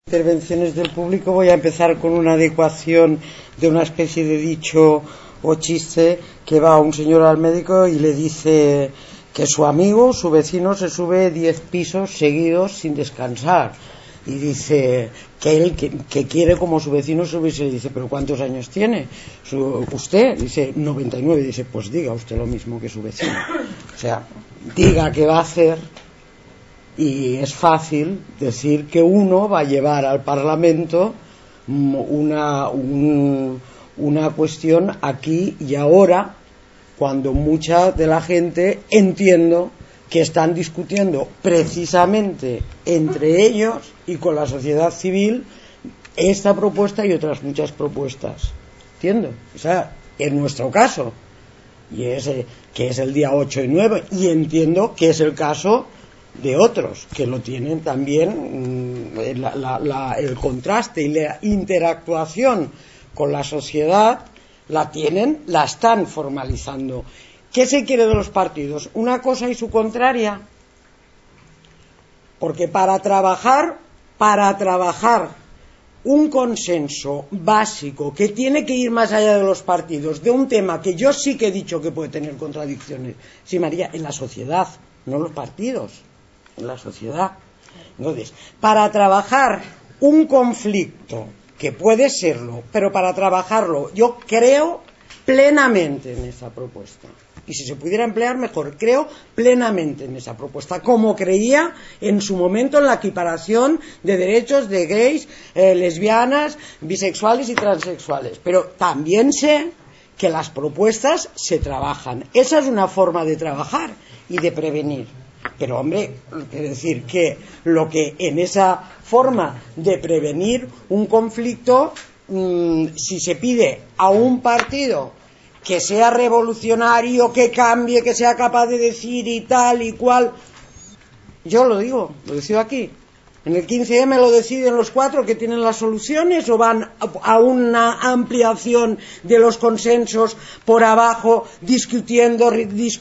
Intervenciones del público. Voy a empezar con una adecuación de una especie de dicho o chiste que va un señor al médico y le dice que su amigo, su vecino, se sube 10 pisos seguidos sin descansar y dice que él que quiere como su vecino subirse. Y dice, ¿pero cuántos años tiene usted? Dice 99. Dice, pues diga usted lo mismo que su vecino, o sea, diga qué va a hacer. Y es fácil decir que uno va a llevar al Parlamento una cuestión aquí y ahora, cuando mucha de la gente, entiendo, que están discutiendo precisamente entre ellos y con la sociedad civil esta propuesta y otras muchas propuestas. ¿Entiendo? O sea, en nuestro caso, y que es el día 8 y 9, y entiendo que es el caso de otros que lo tienen también, el contraste y la interactuación con la sociedad la están formalizando. ¿Qué se quiere de los partidos? Una cosa y su contraria, porque para trabajar un consenso básico que tiene que ir más allá de los partidos, de un tema que yo sí que he dicho que puede tener contradicciones, sí, María, en la sociedad, no los partidos, en la sociedad. Entonces, para trabajar un conflicto, que puede serlo, pero para trabajarlo yo creo plenamente en esa propuesta, y si se pudiera emplear mejor, creo plenamente en esa propuesta, como creía en su momento en la equiparación de derechos de gays, lesbianas, bisexuales y transexuales, pero también sé que las propuestas se trabajan. Esa es una forma de trabajar y de prevenir. Pero hombre, es decir, que lo que en esa forma de prevenir un conflicto, si se pide a un partido que sea revolucionario, que cambie, que sea capaz de decir y tal y cual, yo lo decido aquí. En el 15M lo deciden los 4 que tienen las soluciones, o van a una ampliación de los consensos por abajo, discutiendo,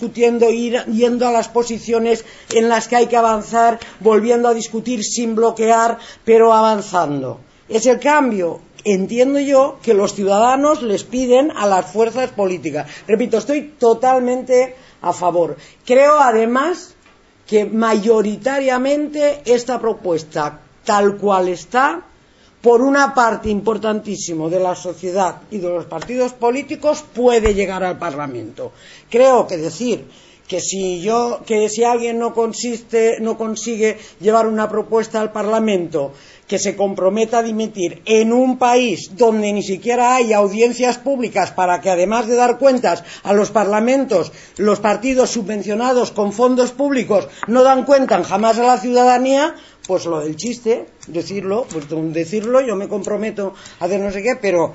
yendo a las posiciones en las que hay que avanzar, volviendo a discutir sin bloquear, pero avanzando. Es el cambio, entiendo yo, que los ciudadanos les piden a las fuerzas políticas. Repito, estoy totalmente a favor. Creo además que mayoritariamente esta propuesta, tal cual está, por una parte importantísima de la sociedad y de los partidos políticos, puede llegar al Parlamento. Creo que decir que si alguien no consigue llevar una propuesta al Parlamento que se comprometa a dimitir en un país donde ni siquiera hay audiencias públicas para que, además de dar cuentas a los parlamentos, los partidos subvencionados con fondos públicos no dan cuenta jamás a la ciudadanía, pues lo del chiste, decirlo, yo me comprometo a hacer no sé qué, pero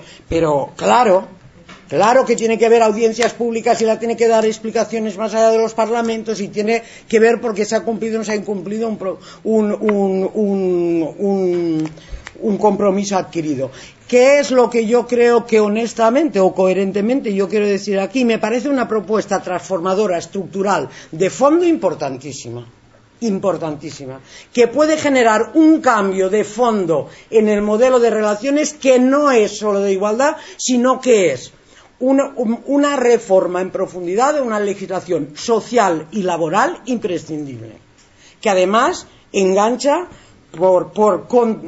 claro que tiene que haber audiencias públicas y la tiene que dar explicaciones más allá de los parlamentos, y tiene que ver por qué se ha cumplido o no se ha incumplido un compromiso adquirido. ¿Qué es lo que yo creo que honestamente o coherentemente yo quiero decir aquí? Me parece una propuesta transformadora, estructural, de fondo importantísima, que puede generar un cambio de fondo en el modelo de relaciones, que no es solo de igualdad, sino que es una reforma en profundidad de una legislación social y laboral imprescindible, que además engancha por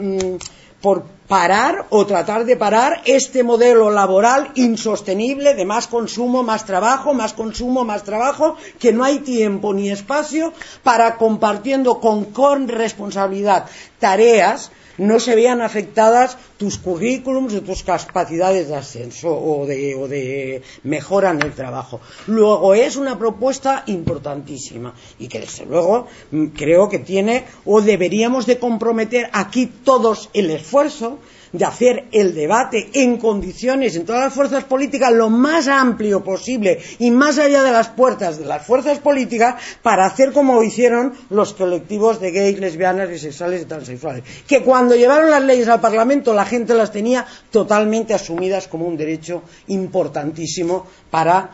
parar o tratar de parar este modelo laboral insostenible de más consumo, más trabajo, más consumo, más trabajo, que no hay tiempo ni espacio para, compartiendo con responsabilidad tareas, no se vean afectadas tus currículums o tus capacidades de ascenso o de mejora en el trabajo. Luego es una propuesta importantísima y que desde luego creo que tiene, o deberíamos de comprometer aquí todos el esfuerzo de hacer el debate en condiciones, en todas las fuerzas políticas, lo más amplio posible y más allá de las puertas de las fuerzas políticas, para hacer como hicieron los colectivos de gays, lesbianas, bisexuales y transexuales, que cuando llevaron las leyes al Parlamento la gente las tenía totalmente asumidas como un derecho importantísimo para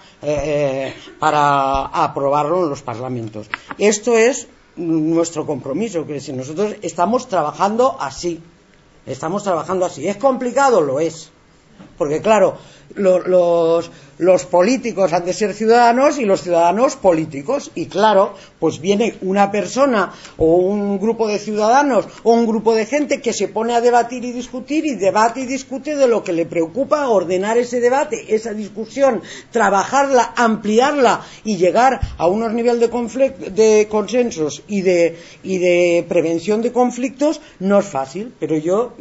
aprobarlo en los parlamentos. Esto es nuestro compromiso, que si nosotros estamos trabajando así. Estamos trabajando así. ¿Es complicado? Lo es. Porque claro, los políticos han de ser ciudadanos y los ciudadanos políticos. Y claro, pues viene una persona o un grupo de ciudadanos o un grupo de gente que se pone a debatir y discutir y debate y discute de lo que le preocupa, ordenar ese debate, esa discusión, trabajarla, ampliarla y llegar a unos niveles de consensos y de prevención de conflictos no es fácil. Pero yo,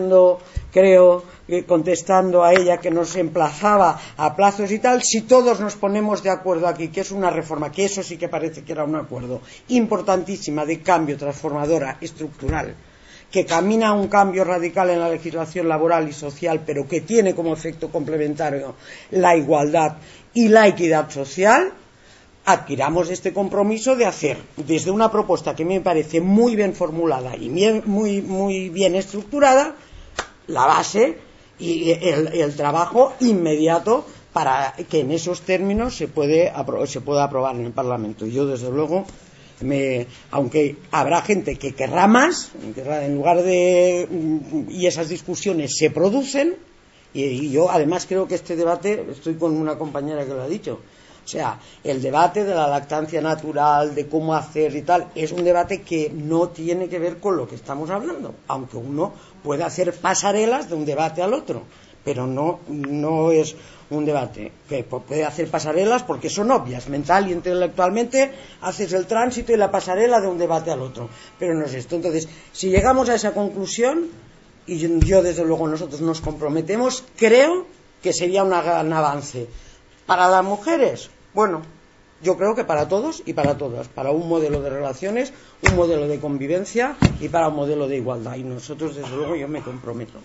contestando a ella que nos emplazaba a plazos y tal, si todos nos ponemos de acuerdo aquí que es una reforma, que eso sí que parece que era un acuerdo importantísima de cambio, transformadora, estructural, que camina a un cambio radical en la legislación laboral y social, pero que tiene como efecto complementario la igualdad y la equidad social, adquiramos este compromiso de hacer desde una propuesta que me parece muy bien formulada y muy bien estructurada la base y el trabajo inmediato para que en esos términos se pueda aprobar en el Parlamento. Y yo, desde luego, aunque habrá gente que querrá más, en lugar de, y esas discusiones se producen, y yo además creo que este debate, estoy con una compañera que lo ha dicho, o sea, el debate de la lactancia natural, de cómo hacer y tal, es un debate que no tiene que ver con lo que estamos hablando, aunque uno puede hacer pasarelas de un debate al otro, pero no es un debate que puede hacer pasarelas porque son obvias, mental y intelectualmente haces el tránsito y la pasarela de un debate al otro, pero no es esto. Entonces, si llegamos a esa conclusión, y yo desde luego nosotros nos comprometemos, creo que sería un gran avance para las mujeres. Bueno, yo creo que para todos y para todas, para un modelo de relaciones, un modelo de convivencia y para un modelo de igualdad. Y nosotros, desde luego, yo me comprometo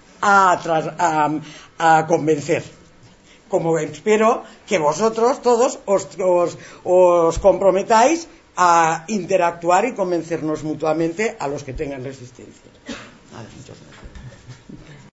a convencer, como espero que vosotros todos os comprometáis a interactuar y convencernos mutuamente a los que tengan resistencia. Muchas gracias.